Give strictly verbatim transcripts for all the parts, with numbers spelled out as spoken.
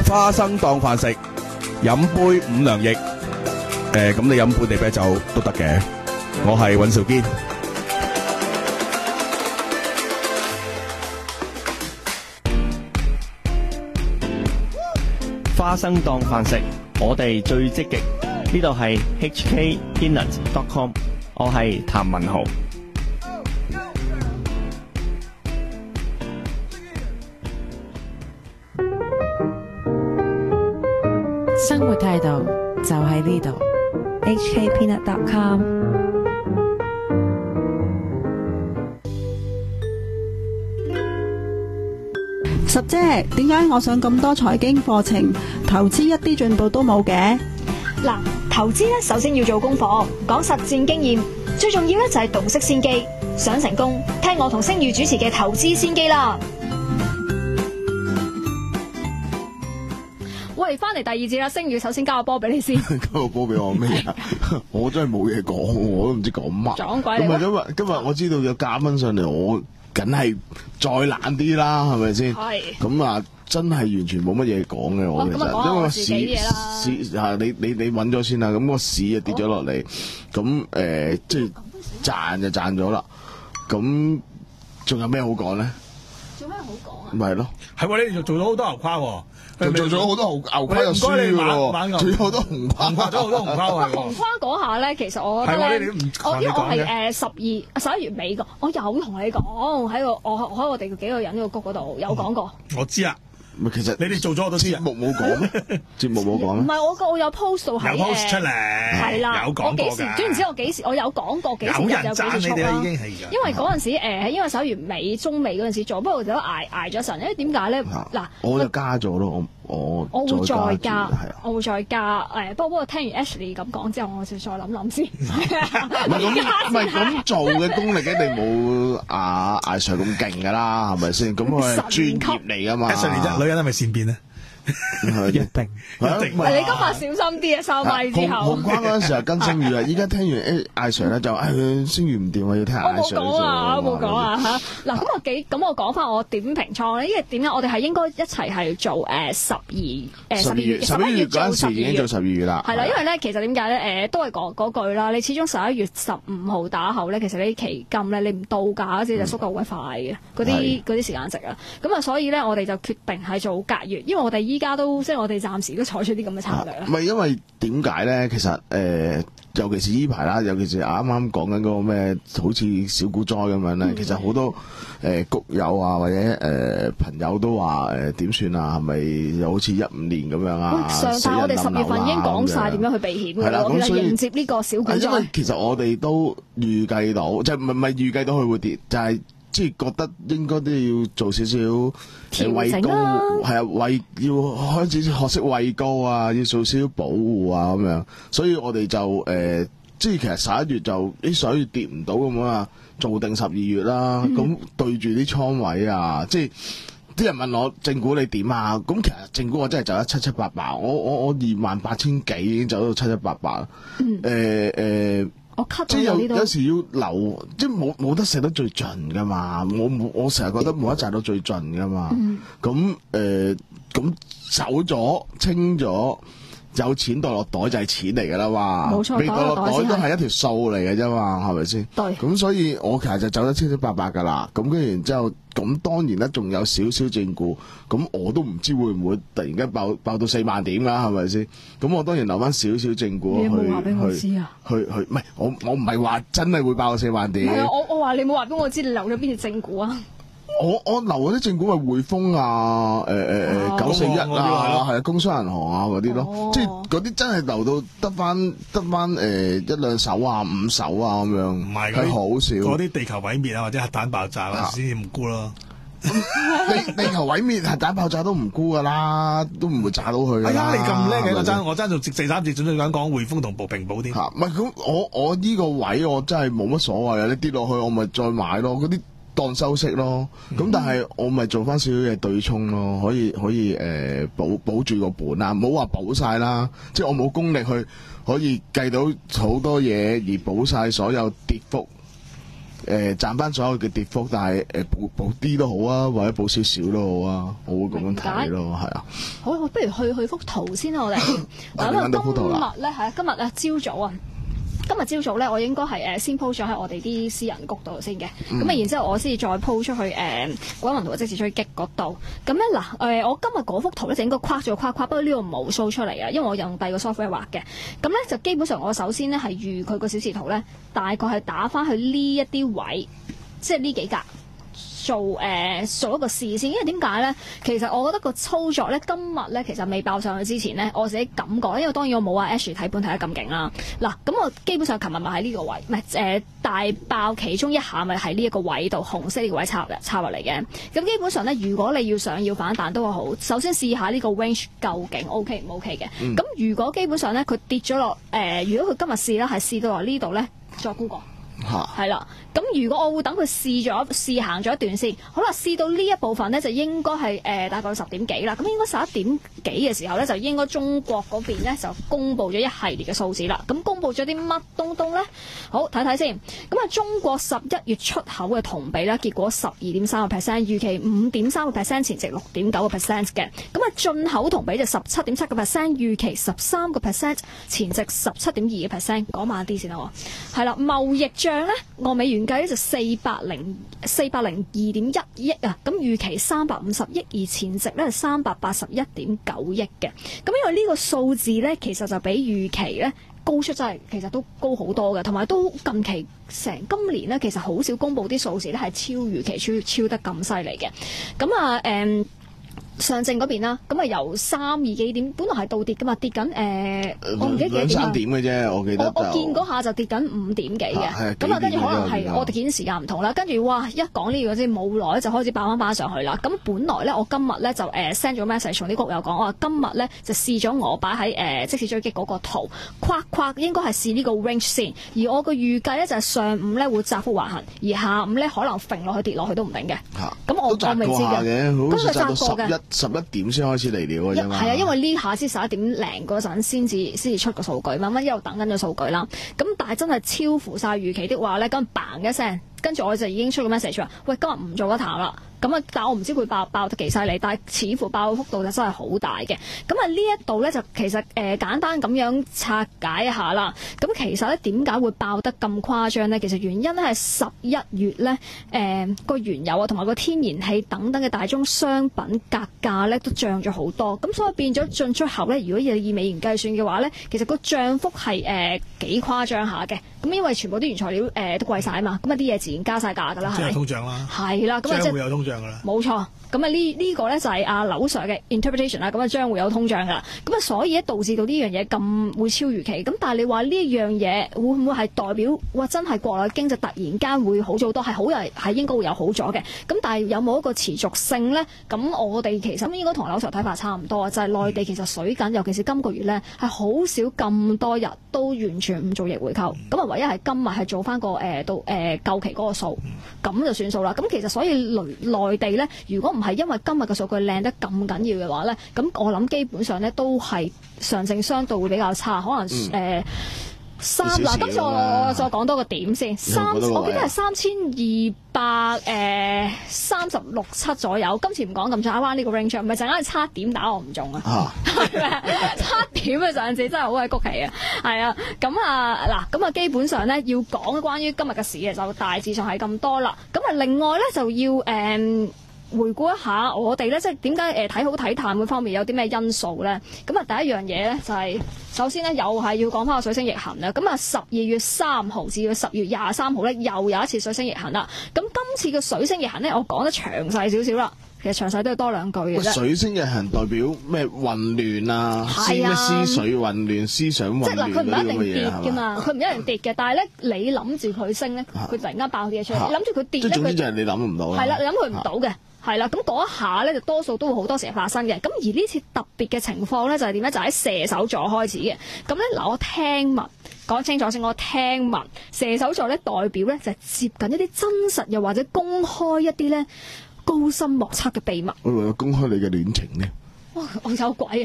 花生當飯食，飲杯五糧液。誒，咁你飲本地啤酒都得嘅。我係尹兆堅。 花生當飯食，我哋最積極。呢度係 H K Peanut dot com， 我係譚文豪。 生活態度就喺呢度 ，H K Peanut dot com。 十姐，點解我上咁多財經課程，投資一啲進步都冇嘅？ 嗱，投資咧首先要做功課，講實戰經驗，最重要咧就係洞悉先機。想成功，聽我同星宇主持嘅投資先機啦。喂，翻嚟第二節啦，星宇首先交個波俾你先。 交個波俾我咩啊？我真係冇嘢講，我都唔知講乜。 撞鬼咁啊！今日今日我知道有嘉賓上嚟，我梗係再懶啲啦，係咪先？係。咁啊，真係完全冇乜嘢講嘅我其實，因為個市市啊，你你你揾咗先啦。咁個市啊跌咗落嚟，咁誒即係賺就賺咗啦。咁仲有咩好講咧？ 做咩好講啊？ 咪係咯， 係喎，你哋做咗好多牛跨喎。 就做咗好多牛牛跨就輸噶咯，仲有好多紅跨， 跨咗好多紅跨喎。 紅跨嗰下咧，其實我覺得咧，我因為我係誒十二十一月尾個，我有同你講喺個我喺我哋幾個人個谷嗰度有講過。 我知啊。 其實你哋做咗好多節目冇講咩？節目冇講咩？ 唔係我個我有 post 到喺有 post 出嚟， 係啦， 有講過㗎。 總之我幾時我有講過幾時有人有讚你哋啦，已經係㗎。 因為嗰陣時誒，因為十一月尾中尾嗰陣時做，不過就捱捱咗陣。因為點解咧？嗱， 我就加咗咯，我我我會再加， 我會再加誒。不過不過聽完 Ashley 咁講之後，我就再諗諗先。 唔係咁，唔係咁做嘅功力一定冇阿艾 Sir 咁勁㗎啦，係咪先？咁佢係專業嚟㗎嘛。 Ashley 啫，女人係咪善變咧？ 一定，一定。你今日小心啲啊！收咪之後。 紅框嗰陣時候跟星宇啊，依家聽完誒艾 Sir 咧就誒星宇唔掂，我要聽艾 Sir。 我冇講啊，我冇講啊嚇。嗱咁我幾咁我講翻我點評倉咧，因為點解我哋係應該一齊係做誒十二誒十二月十一月嗰陣時已經做十二月啦。 係啦，因為咧其實點解咧誒都係講嗰句啦，你始終十一月十五號打後咧，其實呢啲期金咧你唔到價嗰時就縮得好鬼快嘅，嗰啲嗰啲時間值啊。咁啊，所以咧我哋就決定係做隔月，因為我哋依家都即係我哋暫時都採取啲咁嘅策略啦。 唔係因為點解咧？其實誒、呃，尤其是呢排啦，尤其是啱啱講緊嗰個咩，好似小股災咁樣咧、嗯。其實好多誒、呃、谷友啊，或者誒、呃、朋友都話誒點算啊？係咪又好似一五年咁樣啊？ 上但我哋十月份已經講晒點樣去避險㗎啦。其實迎接呢個小股災。 因為其實我哋都預計到，即係唔係唔係預計到佢會跌，就係、是。即係覺得應該都要做少少位高，係啊，位要開始學識位高啊，要做少少保護啊咁樣。所以我哋就誒、呃，即係其實十一月就啲十一月跌唔到咁啊，做定十二月啦。咁、嗯、對住啲倉位啊，即係啲人問我正股你點啊？咁其實正股我真係走得七七八八，我我我二萬八千幾已經走到七七八八。誒、嗯、誒。呃即係有有時要留，即係冇冇得食得最盡噶嘛。我冇我成日覺得冇得賺到最盡噶嘛。咁誒咁走咗清咗，有錢袋落袋就係錢嚟噶啦嘛。冇錯，未袋落袋都係一條數嚟嘅啫嘛，係咪先？對。咁所以我其實就走得七七八八噶啦。咁跟住然之後，咁當然咧仲有少少正股，咁我都唔知會唔會突然間爆爆到四萬點啦，係咪先？咁我當然留翻少少正股去。你有冇話俾我知啊？去去唔係我我唔係話真係會爆到四萬點。 係啊，我我話你冇話俾我知，你留咗邊隻正股啊？ 我我留嗰啲正股係匯豐啊，誒誒誒九四一啊，係啊，工商銀行啊嗰啲咯，哦、即係嗰啲真係留到得翻得翻誒一兩手啊，五手啊咁樣，唔係好少。 嗰啲地球毀滅啊，或者核彈爆炸啊，先至唔沽咯。 地地球毀滅核彈爆炸都唔沽噶啦，都唔會炸到佢。 哎呀，你咁叻嘅，我爭我爭做第三節，準備講講匯豐同平保添。 嚇，唔係咁，我我呢個位我真係冇乜所謂啊！你跌落去我咪再買咯，嗰啲。當收息咯，咁、嗯、但係我咪做翻少少嘅對沖咯，可以可以誒、呃、保保住個本啊，唔好話保晒啦，即係我冇功力去可以計到好多嘢而保晒所有跌幅誒、 誒賺翻所有嘅跌幅，但係誒補補啲都好啊，或者補少少都好啊，我會咁樣睇咯，係啊。 好，不如去去幅圖先啦，我哋。 嗱，你揾到幅圖啦。 今日咧係啊，今日咧朝早啊。今日朝早咧，我應該係誒先 po 咗喺我哋啲私人谷度先嘅，咁啊、嗯，然之後我先至再 po 出去誒鬼魂同即時追擊嗰度。咁咧嗱誒，我今日嗰幅圖咧就應該框咗個框框，不過呢度冇 show 出嚟啊，因為我用第二個 software 畫嘅。咁咧就基本上我首先咧係預佢個小時圖咧，大概係打翻去呢一啲位，即係呢幾格。做誒、呃、做一個試先，因為點解咧？其實我覺得個操作咧，今日咧其實未爆上去之前咧，我自己感覺，因為當然我冇阿 Ash 睇盤睇得咁勁啦。嗱，咁我基本上琴日咪喺呢個位，唔係誒大爆其中一下咪喺呢一個位度，紅色呢個位插入插落嚟嘅。咁基本上咧，如果你要想要反彈都好，首先試下呢個 range 究竟 OK 唔 OK 嘅。咁、嗯、如果基本上咧佢跌咗落誒，如果佢今日試啦，係試到落呢度咧，再估過。係啦，咁如果我會等佢試咗試行咗一段先，好啦，試到呢一部分咧就應該係誒、呃、大概十點幾啦，咁應該十一點幾嘅時候咧就應該中國嗰邊咧就公布咗一系列嘅數字啦。咁公布咗啲乜東東咧？好睇睇先。咁啊，中國十一月出口嘅同比咧，結果十二點三個 percent， 預期五點三個 percent， 前值六點九個 percent 嘅。咁啊，進口同比就十七點七個 percent， 預期十三個 percent， 前值十七點二個 percent。講慢啲先啦，係啦，貿易帳咧，按美元計咧就四百零四百零二點一億啊，咁預期三百五十億，而前值咧係三百八十一點九億嘅。咁因為呢個數字咧，其實就比預期咧高出，真係其實都高好多嘅，同埋都近期成今年咧，其實好少公布啲數字咧係超預期超超得咁犀利嘅。咁啊誒。嗯上證嗰邊啦，咁啊由三二幾點，本來係倒跌噶嘛，跌緊誒，呃、我唔記得幾點兩三點嘅啫，我記得我我見嗰下就跌緊五點幾嘅，咁啊跟住可能係我哋見時間唔同啦，跟住哇一講呢個先冇耐就開始爆翻翻上去啦。咁本來咧我今日咧就誒 send 咗 message 從啲谷友講，我話今日咧就試咗我擺喺誒即時追擊嗰個圖，框框應該係試呢個 range 先，而我個預計咧就係上午咧會窄幅橫行，而下午咧可能揈落去跌落去都唔定嘅。咁我我未知嘅，咁佢窄過嘅。十一點先開始嚟料嘅啫嘛，係啊，因為呢下先十一點零嗰陣先至先至出個數據，慢慢一路等緊個數據啦。咁但係真係超乎晒預期的話咧，咁嘭一聲，跟住我就已經出個 message 話，喂，今日唔做一談啦。咁啊，但我唔知佢爆爆得幾犀利，但係似乎爆嘅幅度就真係好大嘅。咁啊，呢一度咧就其實誒、呃、簡單咁樣拆解一下啦。咁其實咧點解會爆得咁誇張咧？其實原因咧係十一月咧誒個原油啊同埋個天然氣等等嘅大宗商品價價咧都漲咗好多。咁所以變咗進出口咧，如果以美元計算嘅話咧，其實個漲幅係誒幾誇張下嘅。咁因為全部啲原材料誒、呃、都貴晒啊嘛，咁啊啲嘢自然加晒價㗎啦，係咪？即係通脹啦。係啦，咁啊即係會有通脹㗎啦。冇錯。咁啊呢呢個咧就係阿劉 Sir 嘅 interpretation 啦，咁啊將會有通脹㗎啦，咁啊所以咧導致到呢樣嘢咁會超預期，咁但係你話呢樣嘢會唔會係代表哇真係國內經濟突然間會好咗好多，係好係係應該會有好咗嘅，咁但係有冇一個持續性咧？咁我哋其實應該同劉 Sir 睇法差唔多啊，就係、是、內地其實水緊，尤其是今個月咧係好少咁多日都完全唔做逆回購，咁啊唯一係今日係做翻個誒到誒舊期嗰個數，咁就算數啦。咁其實所以內內地咧，如果唔係因為今日嘅數據靚得咁緊要嘅話咧，咁我諗基本上咧都係上證相對會比較差，可能誒、嗯呃、三嗱，今次我再講多個點先，三我記得係三千二百誒三十六七左右，今次唔講咁差，啱呢個 range 唔係陣間差點打我唔中啊，係咪差點嘅上次真係好鬼谷氣啊，係啊，咁啊嗱，咁啊基本上咧要講關於今日嘅事嘅就大致上係咁多啦，咁啊另外咧就要誒。嗯回顧一下我哋咧，即係點解誒睇好睇淡嗰方面有啲咩因素咧？咁啊，第一樣嘢咧就係、是、首先咧又係要講翻個水星逆行啦。咁啊，十二月三號至到十月廿三號咧又有一次水星逆行啦。咁今次嘅水星逆行咧，我講得詳細少少啦。其實詳細都要多兩句嘅啫。水星逆行代表咩混亂啊？係啊，思緒混亂、思想混亂嗰啲咁嘅嘢係嘛？即係嗱，佢唔一定跌㗎嘛，佢唔一定跌嘅。但係咧，你諗住佢升咧，佢突然間爆啲嘢出嚟；你諗住佢跌咧，總之就係你諗唔到。係啦，你諗佢唔到嘅。係啦，咁嗰一下咧就多數都會好多時發生嘅。咁而呢次特別嘅情況咧就係點咧？就喺、是、射手座開始嘅。咁咧嗱，我聽聞講清楚先，我聽聞射手座咧代表咧就係、是、接近一啲真實又或者公開一啲咧高深莫測嘅秘密。我為公開你嘅戀情咧，哇！我有鬼啊！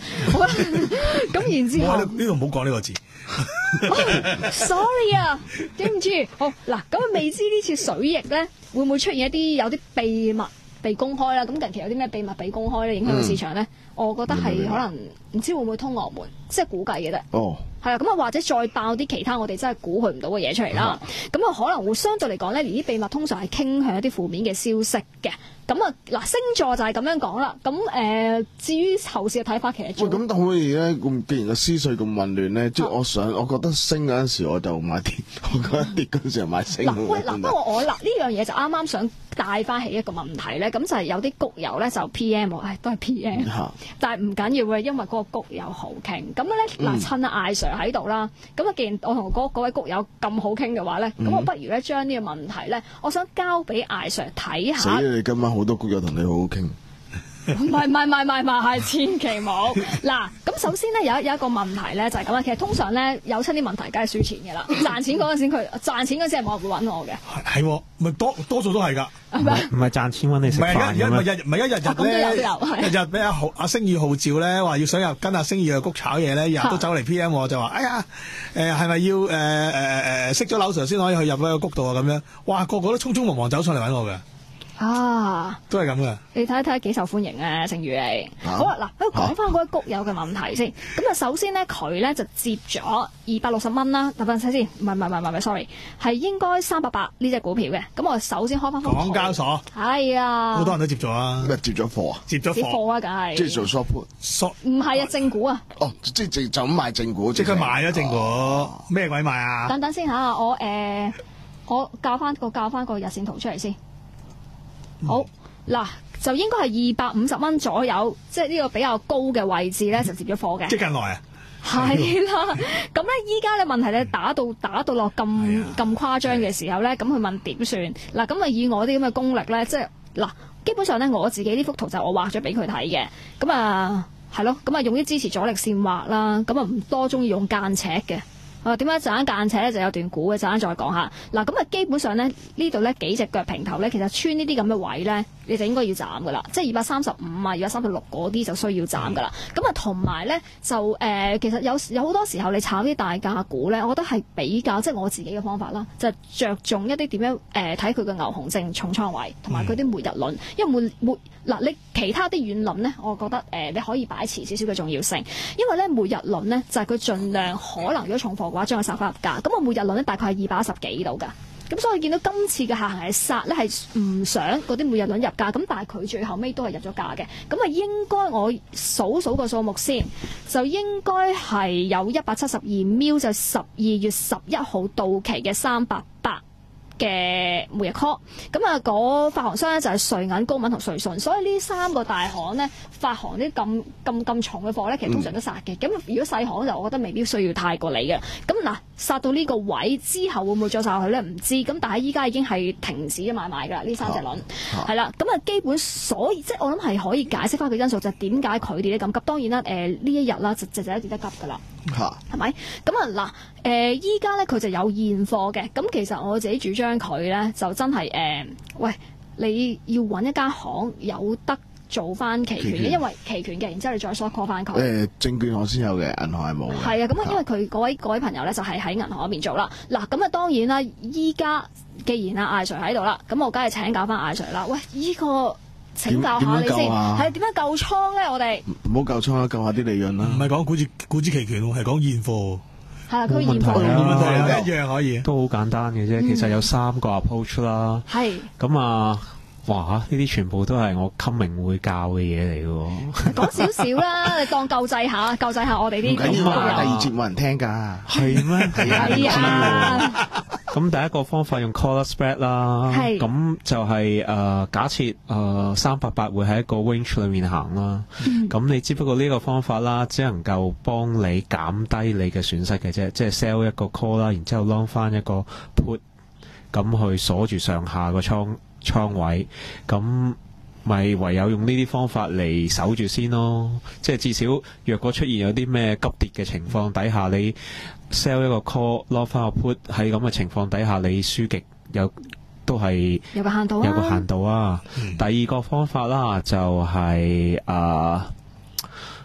好啦，咁然之後呢度唔好講呢個字。 哦、sorry 啊，對唔住。好嗱，咁啊未知呢次水逆咧會唔會出現一啲有啲秘密被公開啦？咁近期有啲咩秘密被公開咧，影響到市場咧？我覺得係可能唔知會唔會通俄門，即係估計嘅啫。 哦， 係啊，咁啊或者再爆啲其他我哋真係估佢唔到嘅嘢出嚟啦。咁啊可能會相對嚟講咧，呢啲秘密通常係傾向一啲負面嘅消息嘅。咁啊嗱，星座就係咁樣講啦。咁誒、呃，至於後市嘅睇法，其實喂，咁可唔可以咧？咁既然個思緒咁混亂咧，即係我想，我覺得升嗰陣時我就買跌，我覺得跌嗰陣時就買升。 嗱，喂，嗱，不過我嗱呢樣嘢就啱啱想帶翻起一個問題咧，咁就係有啲谷友咧就 P M 我，唉，都係 P M，但係唔緊要嘅，因為嗰個谷友好傾。咁咧嗱，趁阿艾 Sir 喺度啦，咁啊，既然我同嗰嗰位谷友咁好傾嘅話咧，咁、嗯、我不如咧將呢個問題咧，我想交俾艾 Sir 睇下。 死你今晚好多谷友同你好好傾。 唔係唔係唔係唔係唔係，千祈冇。嗱，咁首先咧有一有一個問題咧就係咁啦。其實通常咧有親啲問題，梗係輸錢嘅啦。賺錢嗰陣時佢賺錢嗰陣時係冇人會揾我嘅。係係，咪多多數都係㗎。 係咪？ 唔係賺錢揾你食飯嘅咩？ 唔係日唔係一日日咧，日日俾阿豪阿星宇號召咧，話要想入跟阿星宇去谷炒嘢咧，日日都走嚟 P M 我就話：哎呀，誒係咪要誒誒誒識咗樓 Sir 先可以去入嗰個谷度啊？咁樣，哇個個都匆匆忙忙走上嚟揾我嘅。 啊， 都係咁嘅。你睇一睇幾受歡迎啊，盛宇你。好啊，嗱，咁講翻嗰位谷友嘅問題先。咁啊，首先咧，佢咧就接咗二百六十蚊啦。等陣睇先，唔係唔係唔係唔係，sorry，係應該三百八呢隻股票嘅。咁我首先開翻翻港交所。 係啊。 好多人都接咗啊。 咩接咗貨啊？ 接咗貨。 接貨啊，梗係。 即係做 short put。 唔係啊，正股啊。 哦，即係就就咁買正股。 即係佢買咗正股，咩鬼買啊？ 等等先嚇，我誒，我教翻個教翻個日線圖出嚟先。好。嗱，就應該係二百五十蚊左右，即係呢個比較高嘅位置咧，就接咗貨嘅。 即係近來啊， 係啦。咁咧，依家咧問題咧打到打到落咁咁誇張嘅時候咧，咁佢問點算？嗱，咁啊以我啲咁嘅功力咧，即係嗱，基本上咧我自己呢幅圖就我畫咗俾佢睇嘅。咁啊係咯，咁啊用啲支持阻力線畫啦。咁啊唔多中意用間尺嘅。啊，點解陣間間尺咧就有段估嘅，陣間再講下。嗱，咁啊基本上咧呢度咧幾隻腳平頭咧，其實穿呢啲咁嘅位咧，你就應該要斬噶啦。即係二百三十五啊，二百三十六嗰啲就需要斬噶啦。咁啊同埋咧就誒、呃，其實有有好多時候你炒啲大價股咧，我覺得係比較即係我自己嘅方法啦，就係、着重一啲點樣誒睇佢嘅牛熊證重倉位同埋佢啲末日輪，因為末末嗱你其他啲軟輪咧，我覺得誒、呃、你可以擺遲少少嘅重要性，因為咧末日輪咧就係佢盡量可能如果重貨嘅話將佢殺翻入價，咁啊末日輪咧大概係二百一十幾度㗎。咁所以見到今次嘅下行係殺咧，係唔想嗰啲末日輪入價，咁但係佢最後尾都係入咗價嘅。咁啊應該我數數個數目先，就應該係有一百七十二 mil 就十二月十一號到期嘅三百八嘅每日 call。咁啊嗰發行商咧就係瑞銀、高敏同瑞信，所以呢三個大行咧發行啲咁咁咁重嘅貨咧，其實通常都殺嘅。咁、嗯、如果細行就我覺得未必需要太過理嘅。咁嗱殺到呢個位之後會唔會再殺落去咧？唔知。咁但係依家已經係停止咗買賣㗎啦，呢三隻輪係啦。咁啊基本所以即係我諗係可以解釋翻個因素，就係點解佢哋咧咁急。當然啦，誒、呃、呢一日啦就就就一跌得急㗎啦，係咪？咁啊嗱誒依家咧佢就有現貨嘅。咁其實我自己主張佢咧就真係誒、呃、喂，你要揾一間行有得做翻期權嘅，因為期權嘅，然之後你再 short call 翻佢。誒證券行先有嘅，銀行係冇嘅。 係啊，咁啊，因為佢嗰位嗰位朋友咧就係喺銀行嗰邊做啦。嗱，咁啊當然啦，依家既然阿艾 Sir 喺度啦，咁我梗係請教翻艾 Sir 啦。喂，依、這個請教下你先，係點樣救倉咧？我哋唔好救倉啦，救下啲利潤啦。 唔係講股指股指期權喎，係講現貨。 係啊，佢現貨冇問題啊， 一樣可以。 都好簡單嘅啫、嗯，其實有三個 approach 啦。係。咁啊。哇！呢啲全部都係我 coming 會教嘅嘢嚟嘅喎。講少少啦，你當救濟下，救濟下我哋啲。 唔緊要啊，第二節冇人聽㗎。 係咩？ 係啊。 咁第一個方法用 collar spread 啦。係。咁就係、是、誒、呃、假設誒三百八會喺一個 range 裏面行啦。咁、嗯、你只不過呢個方法啦，只能夠幫你減低你嘅損失嘅啫，即係 sell 一個 call 啦，然之後 long 翻一個 put， 咁去鎖住上下個倉。倉位，咁咪唯有用呢啲方法嚟守住先咯。即係至少若果出現有啲咩急跌嘅情況底下，你 sell 一個 call 攞翻個 put， 喺咁嘅情況底下你輸極有都係有個限度啊， 有個限度啊、嗯、第二個方法啦就係、是、誒、呃、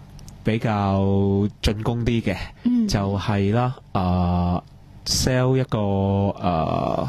比較進攻啲嘅， 嗯、 就係啦，誒、呃、sell 一個誒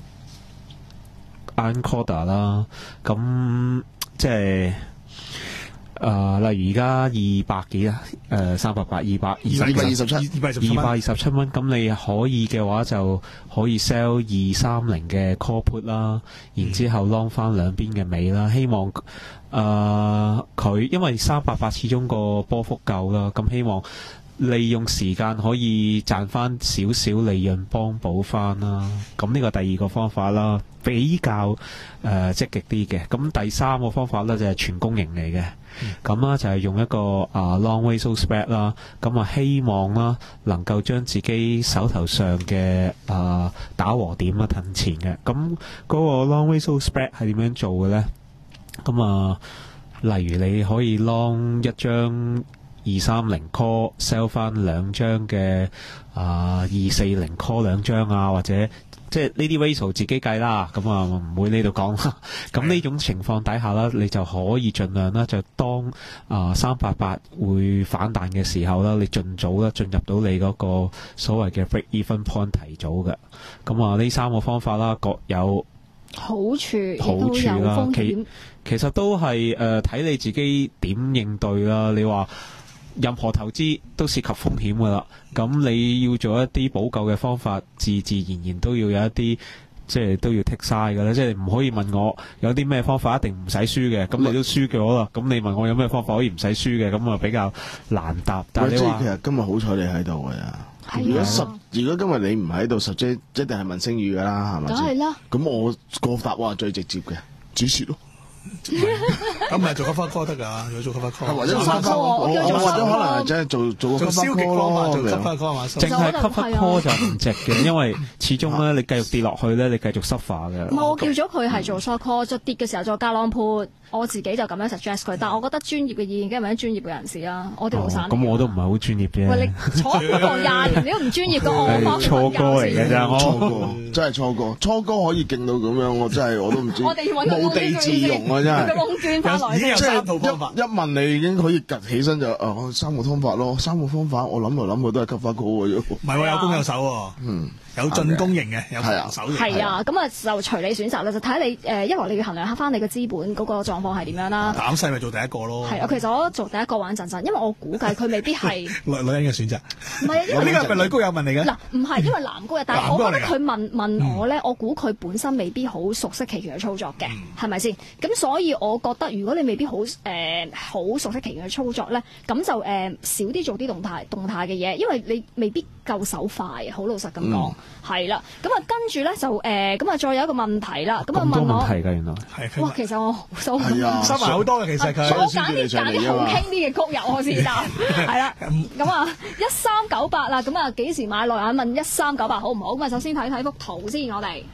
encoder 啦，咁即係。誒、呃，例如而家二百幾啊，誒三百八、二百二十、 二百二十七、 二百二十七蚊，咁你可以嘅話就可以 sell 二三零嘅 call put 啦，然之後 long 翻兩邊嘅尾啦，希望誒佢、呃、因為三百八始終個波幅夠啦，咁希望利用時間可以賺翻少少利潤幫補翻啦，咁呢個第二個方法啦，比較誒、呃、積極啲嘅，咁第三個方法咧就係、是、全公營嚟嘅。咁啦、嗯、就係、是、用一個啊、uh, long ratio spread 啦，咁啊希望啦能夠將自己手頭上嘅啊、uh, 打和點啊褪前嘅，咁嗰個 long ratio spread 係點樣做嘅咧？咁啊，例如你可以 long 一張二三零 call sell 翻兩張嘅啊二四零 call 兩張啊，或者。即係呢啲 ratio 自己計啦，咁啊唔會呢度講啦。咁呢種情況底下啦，你就可以盡量啦，就當啊三八八會反彈嘅時候啦，你盡早啦進入到你嗰個所謂嘅 break even point 提早嘅。咁啊呢三個方法啦，各有好處， 好處啦。其其實都係誒睇你自己點應對啦。你話。任何投資都涉及風險㗎啦，咁你要做一啲補救嘅方法，自自然然都要有一啲，即係都要剔晒㗎啦，即係唔可以問我有啲咩方法一定唔使輸嘅，咁你都輸咗啦，咁你問我有咩方法可以唔使輸嘅，咁啊比較難答。但係你話其實今日好彩你喺度㗎呀，如果十如果今日你唔喺度，十即一定係問星宇㗎啦，係咪先？ 梗係啦。 咁我個答案係最直接嘅，止蝕咯。 咁咪做 cover call 得㗎，要做 cover call， 或者做 cover call，或者可能係真係做做個 cover call 咯， 做 cover call 嘛， 淨係 cover call 就唔值嘅，因為始終咧你繼續跌落去咧，你繼續 suffer 嘅。 唔係我叫咗佢係做 short call，再跌嘅時候再加 long put，我自己就咁樣 suggest 佢，但係我覺得專業嘅意見梗係問啲專業嘅人士啦，我哋老散。 咁我都唔係好專業嘅。 喂，你坐喺度廿年你都唔專業嘅，我錯歌嚟嘅咋，我錯歌真係錯歌，初歌可以勁到咁樣，我真係我都唔知。 我哋要揾無地自容啊，真係。 已經有三套一方法， 一問你已經可以趌起身就啊三個方法咯，三個方法我諗嚟諗去都係吸翻高嘅啫。 唔係喎，有攻有守喎，嗯，有進攻型嘅，有防守型。 係啊，咁啊就隨你選擇啦，就睇你誒，一來你要衡量下翻你嘅資本嗰個狀況係點樣啦。 膽細咪做第一個咯。係啊，其實我做第一個玩陣陣，因為我估計佢未必係女女人嘅選擇。 唔係啊，因為呢個係咪女高友問嚟嘅？ 嗱，唔係因為男高嘅，但係我覺得佢問問我咧，我估佢本身未必好熟悉期權嘅操作嘅，係咪先？咁所以我覺得如果你未必好誒好熟悉期權嘅操作咧，咁就誒少啲做啲動態動態嘅嘢，因為你未必夠手快，好老實咁講，係啦。咁啊跟住咧就誒咁啊再有一個問題啦，咁啊問我問題㗎原來係哇，其實我收收埋好多嘅，其實佢我揀啲揀啲好傾啲嘅曲入我先答，係啦。咁啊一三九八啦，咁啊幾時買落眼問一三九八好唔好？咁啊首先睇睇幅圖先，我哋。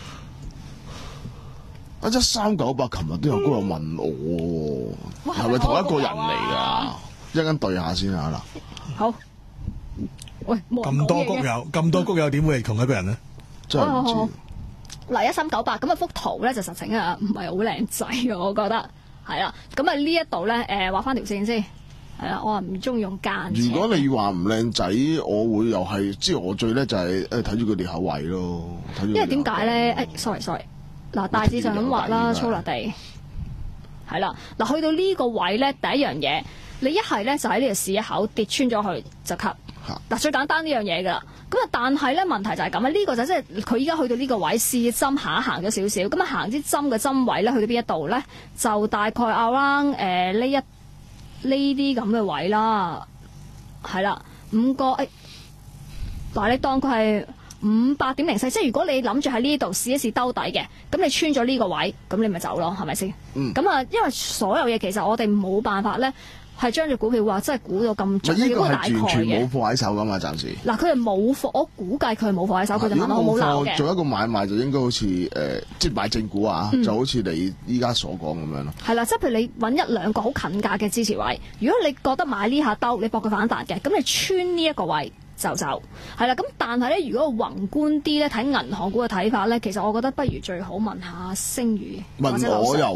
啊！一三九八，琴日都有高友問我，係咪同一個人嚟㗎？一陣間對下先啊嗱。 好。喂， 咁多谷友，咁多谷友點會係同一個人呢？ 真係唔知。 嗱，一三九八咁啊幅圖咧就實情啊唔係好靚仔嘅，我覺得係啦。咁啊呢一度咧誒畫翻條線先。係啦，我話唔中意用間。 如果你話唔靚仔，我會又係，即係我最咧就係誒睇住佢裂口位咯。 因為點解咧？誒、哎、，sorry sorry，嗱大致上咁畫啦，粗略地係啦。嗱去到呢個位咧，第一樣嘢，你一係咧就喺呢度試一口跌穿咗去就 cut。嗱最簡單呢樣嘢噶啦。咁啊，但係咧問題就係咁啊，呢、這個就即係佢依家去到呢個位試針下行咗少少，咁啊行啲針嘅針位咧去到邊一度咧，就大概 around 誒呢一。呢啲咁嘅位啦，係啦，五個誒，嗱你當佢係五百點零四，即係如果你諗住喺呢度試一試兜底嘅，咁你穿咗呢個位，咁你咪走咯，係咪先？嗯。咁啊，因為所有嘢其實我哋冇辦法咧，係將隻股票話真係估到咁準， 呢個係大概嘅。 完全冇貨喺手噶嘛，暫時。 嗱，佢係冇貨，我估計佢係冇貨喺手，佢就問我冇鬧嘅。 做一個買賣就應該好似誒、呃，即係買正股啊，嗯、就好似你依家所講咁樣咯。係啦，即係譬如你揾一兩個好近價嘅支持位，如果你覺得買呢下兜，你搏佢反彈嘅，咁你穿呢一個位就走。係啦，咁但係咧，如果宏觀啲咧，睇銀行股嘅睇法咧，其實我覺得不如最好問下星宇。 問我又。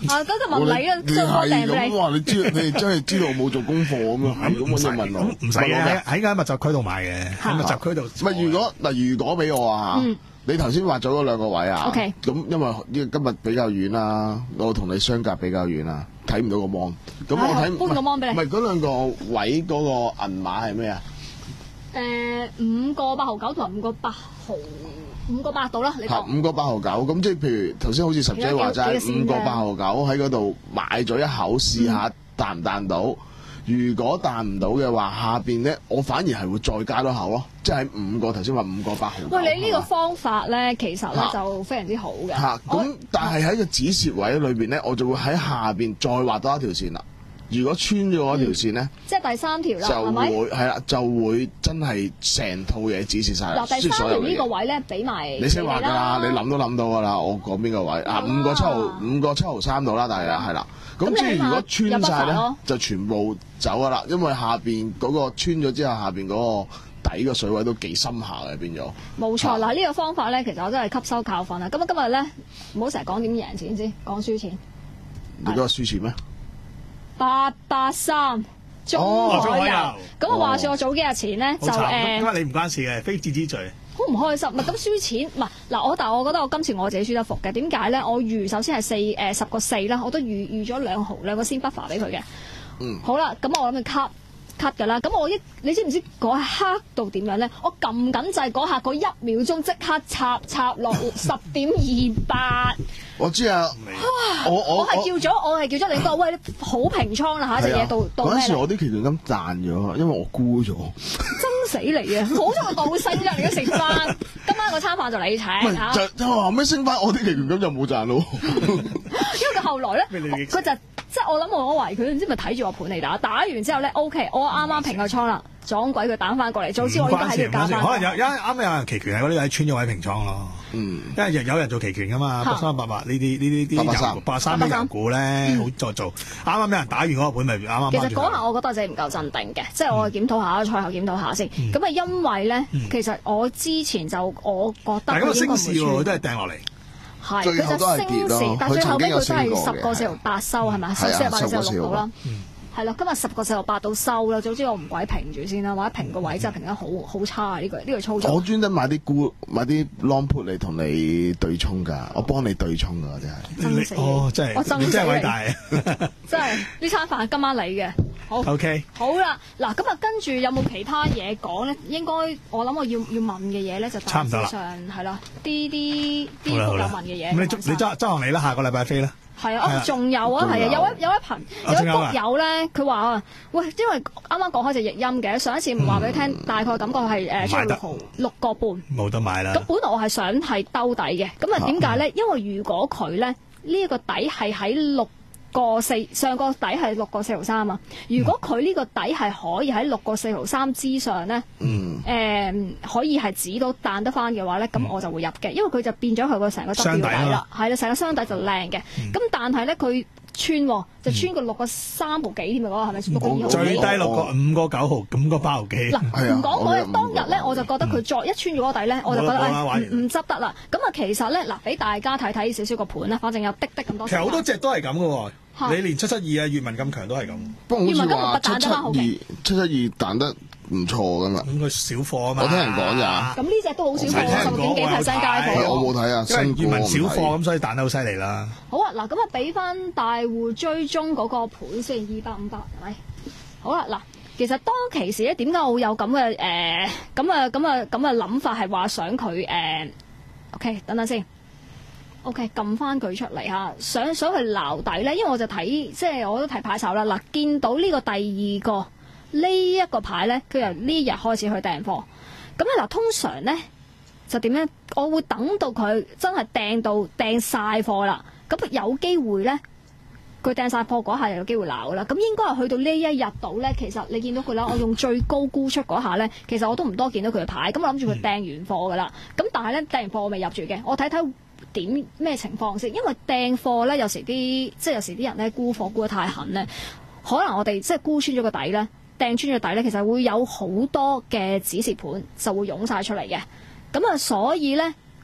啊，嗰個問你啊， 你將我訂俾你。 係咁話，你知你真係知道我冇做功課咁樣，係咁揾你問我， 唔使嘅，喺間密集區度買嘅，喺密集區度。 唔係如果嗱，如果俾我啊，你頭先畫咗嗰兩個位啊，咁因為今日比較遠啦，我同你相隔比較遠啦，睇唔到個 mon，咁我睇搬個 mon 俾你。 唔係嗰兩個位嗰個銀碼係咩啊？ 誒，五個八毫九同埋五個八毫。五個八度啦，你講五個八毫九，咁即係譬如頭先好似十姐話齋，五個八毫九喺嗰度買咗一口試下彈唔彈到，如果彈唔到嘅話，下邊咧我反而係會再加多口咯，即係喺五個頭先話五個八毫九。 喂，你呢個方法咧，其實咧就非常之好嘅。 嚇，咁但係喺個止蝕位裏邊咧，我就會喺下邊再畫多一條線啦。如果穿咗嗰條線咧、嗯， 即係第三條啦， 就會係啦，就會真係成套嘢指示晒。 嗱，第三條呢個位咧，俾埋你識畫㗎啦，你諗都諗到㗎啦。我講邊個位啊？五個七毫，五個七毫三度啦，大約係啦。咁即係如果穿晒咧，就全部走㗎啦。因為下邊嗰個穿咗之後，下邊嗰個底個水位都幾深下嘅變咗。冇錯，嗱呢個方法咧，其實我真係吸收教訓啦。咁啊，今日咧唔好成日講點贏錢先，講輸錢。 你嗰個輸錢咩？ 八八三中海油，咁我話說我早幾日前咧就誒， 因為你唔關事嘅，非戰之罪。 好唔開心，唔係咁輸錢，唔係嗱我，但係我覺得我今次我自己輸得服嘅，點解咧？我預首先係四誒十個四啦，我都預預咗兩毫兩個先 buffer 俾佢嘅。嗯，好啦，咁我諗住 cut cut 㗎啦，咁我一你知唔知嗰刻到點樣咧？我撳緊掣嗰下嗰一秒鐘即刻插插落十點二八。 我知啊，我我我係叫咗，我係叫咗你個喂好平倉啦嚇，隻嘢到到咩？ 嗰陣時我啲期權金賺咗，因為我沽咗。 憎死你啊！好彩我倒升啫，你都食翻。今晚個餐飯就你請嚇。 就就後尾升翻，我啲期權金就冇賺咯。 因為佢後來咧，佢就即係我諗我我懷疑佢唔知咪睇住我盤嚟打，打完之後咧 OK，我啱啱平個倉啦。撞鬼佢彈翻過嚟，早知我應該喺度加翻。 可能有有啱啱有人期權喺嗰啲位穿咗位平倉咯。嗯，因為有人做期權噶嘛，八三八八呢啲呢啲啲八三啲油股咧，好再做。啱啱俾人打完嗰個盤，咪啱啱。 其實嗰下我覺得自己唔夠鎮定嘅，即係我檢討下，賽後檢討下先。咁啊，因為咧，其實我之前就我覺得佢應該唔會輸，都係掟落嚟。 係，佢就升市，但最後尾佢都係十個四毫八收係咪？十四八四六到啦。係咯，今日十個四毫八到收啦，總之我唔鬼平住先啦，或者平個位真係平得好好差啊！呢、呢個呢、呢個操作。 我專登買啲沽買啲 long put 嚟同你對沖㗎，我幫你對沖㗎，真係。 憎死你！ 哦，真係， 我憎死你！ 真係偉大。 真係呢餐飯今晚你嘅。好。O K。好啦，嗱咁啊，跟住有冇其他嘢講咧？應該我諗我要要問嘅嘢咧就大致上係啦，啲啲啲有問嘅嘢。 咁你你周周行你啦，下個禮拜飛啦。 係啊，仲有啊，係啊，有位有位朋有位谷友咧，佢話啊，喂，因為啱啱講開隻譯音嘅，上一次唔話俾你聽，大概感覺係誒出六毫六個半， 冇得買啦。 咁本來我係想係兜底嘅，咁啊點解咧？因為如果佢咧呢一個底係喺六個四，上個底係六個四毫三啊。如果佢呢個底係可以喺六個四毫三之上咧，誒、嗯呃、可以係指到彈得翻嘅話咧，咁、嗯、我就會入嘅，因為佢就變咗佢個成個 W 底啦，係啦，成個箱底就靚嘅。咁、嗯、但係咧佢穿就穿個六個三毫幾添啊，嗰個係咪六個二毫？ 最低六個五個九毫，五個八毫幾。嗱， 唔講嗰日當日咧，我就覺得佢再一穿咗個底咧，我就覺得唔唔執得啦。咁啊，其實咧嗱，俾大家睇睇少少個盤啦，反正有滴滴咁多。 其實好多隻都係咁嘅喎。你連七七二啊，粵文咁強都係咁。 不過好似話七七二、七七二彈得唔錯噶嘛。 咁佢少貨啊嘛。 我聽人講咋。 咁呢隻都好少貨，十點幾 percent 街貨。 我冇睇啊， 因為粵文少貨咁，所以彈得好犀利啦。 好啊，嗱，咁啊，俾翻大戶追蹤嗰個盤先，二百五百係咪？好啦，嗱，其實當其時咧，點解我會有咁嘅誒咁啊咁啊咁嘅諗法，係話想佢誒 OK，等等先。O.K. 撳翻佢出嚟嚇，想想去撈底咧，因為我就睇即係我都睇牌手啦。嗱，見到呢個第二個呢一個牌咧，佢由呢日開始去訂貨。咁咧嗱，通常咧就點咧？我會等到佢真係訂到訂晒貨啦。咁有機會咧，佢訂晒貨嗰下就有機會撈啦。咁應該係去到呢一日度咧，其實你見到佢啦，我用最高沽出嗰下咧，其實我都唔多見到佢嘅牌。咁我諗住佢訂完貨噶啦。咁、嗯、但係咧訂完貨我未入住嘅，我睇睇。點咩情況先？因為訂貨咧，有時啲即係有時啲人咧沽貨沽得太狠咧，可能我哋即係沽穿咗個底咧，訂穿咗底咧，其實會有好多嘅止蝕盤就會湧晒出嚟嘅。咁啊，所以咧呢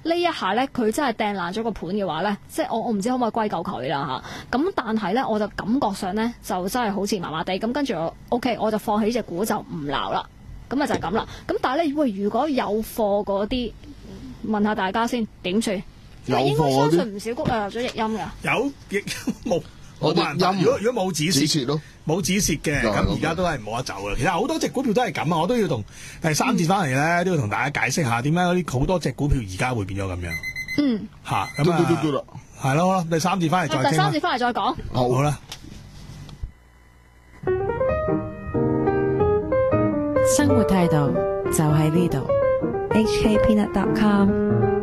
呢一下咧佢真係掟爛咗個盤嘅話咧，即係我我唔知可唔可以歸咎佢啦嚇。咁但係咧我就感覺上咧就真係好似麻麻地。咁跟住我 OK，我就放棄隻股就唔鬧啦。咁啊就係咁啦。咁但係咧喂，如果有貨嗰啲，問下大家先點算？因為應該相信唔少股誒有咗譯音㗎。 有譯冇？ 我冇辦法。如果如果冇止止蝕蝕咯， 冇止蝕嘅，咁而家都係冇得走嘅。其實好多隻股票都係咁啊！我都要同第三節翻嚟咧，都要同大家解釋下點解嗰啲好多隻股票而家會變咗咁樣。 嗯。 嚇咁啊，係咯，好啦，第三節翻嚟再傾啦。 第三節翻嚟再講。 好，好啦。 生活態度就喺呢度。H K Peanut dot com